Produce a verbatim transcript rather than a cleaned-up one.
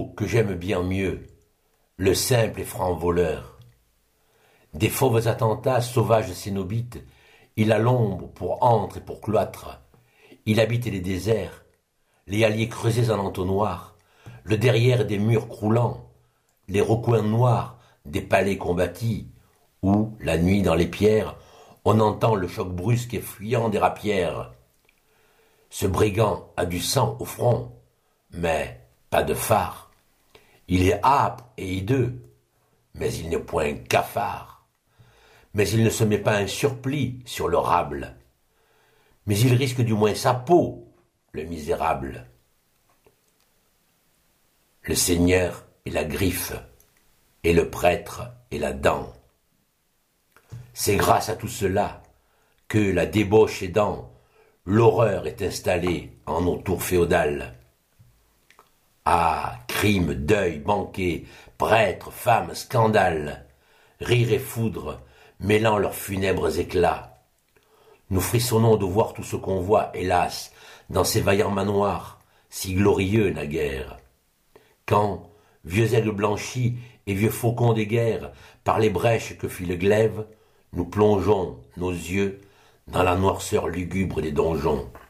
Oh, que j'aime bien mieux le simple et franc voleur. Des fauves attentats sauvages cénobites, il a l'ombre pour antre et pour cloître. Il habite les déserts, les halliers creusés en entonnoir, le derrière des murs croulants, les recoins noirs des palais combattis, où, la nuit dans les pierres, on entend le choc brusque et fuyant des rapières. Ce brigand a du sang au front, mais pas de phare. Il est âpre et hideux, mais il n'est point cafard. Mais il ne se met pas un surplis sur le rable. Mais il risque du moins sa peau, le misérable. Le seigneur est la griffe, et le prêtre est la dent. C'est grâce à tout cela que, la débauche aidant, l'horreur est installée en nos tours féodales. Ah, crime, deuil, banquet, prêtres, femmes, scandale, rire et foudre, mêlant leurs funèbres éclats. Nous frissonnons de voir tout ce qu'on voit, hélas, dans ces vaillants manoirs, si glorieux naguère. Quand, vieux aigles blanchis et vieux faucons des guerres, par les brèches que fit le glaive, nous plongeons nos yeux dans la noirceur lugubre des donjons.